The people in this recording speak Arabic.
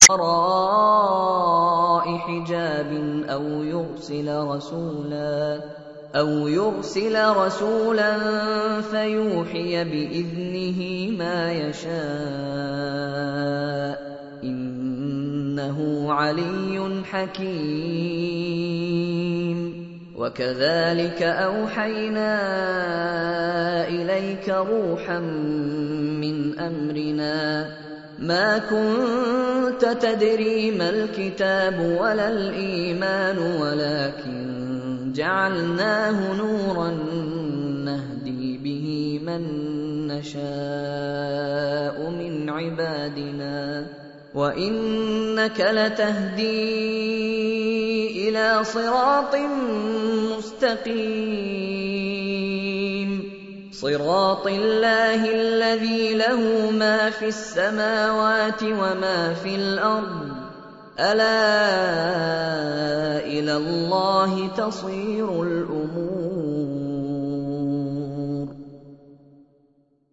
وراء حجاب أو يرسل رسولا فيوحي بإذنه ما يشاء إنه علي حكيم. وكذلك أوحينا إليك روحا من أمرنا ما كنت تدري ما الكتاب ولا الإيمان ولكن جعلناه نورا نهدي به من نشاء من عبادنا وإنك لتهدي إلى صراط مستقيم صراط الله الذي له ما في السماوات وما في الأرض ألا إلى الله تصير الأمور.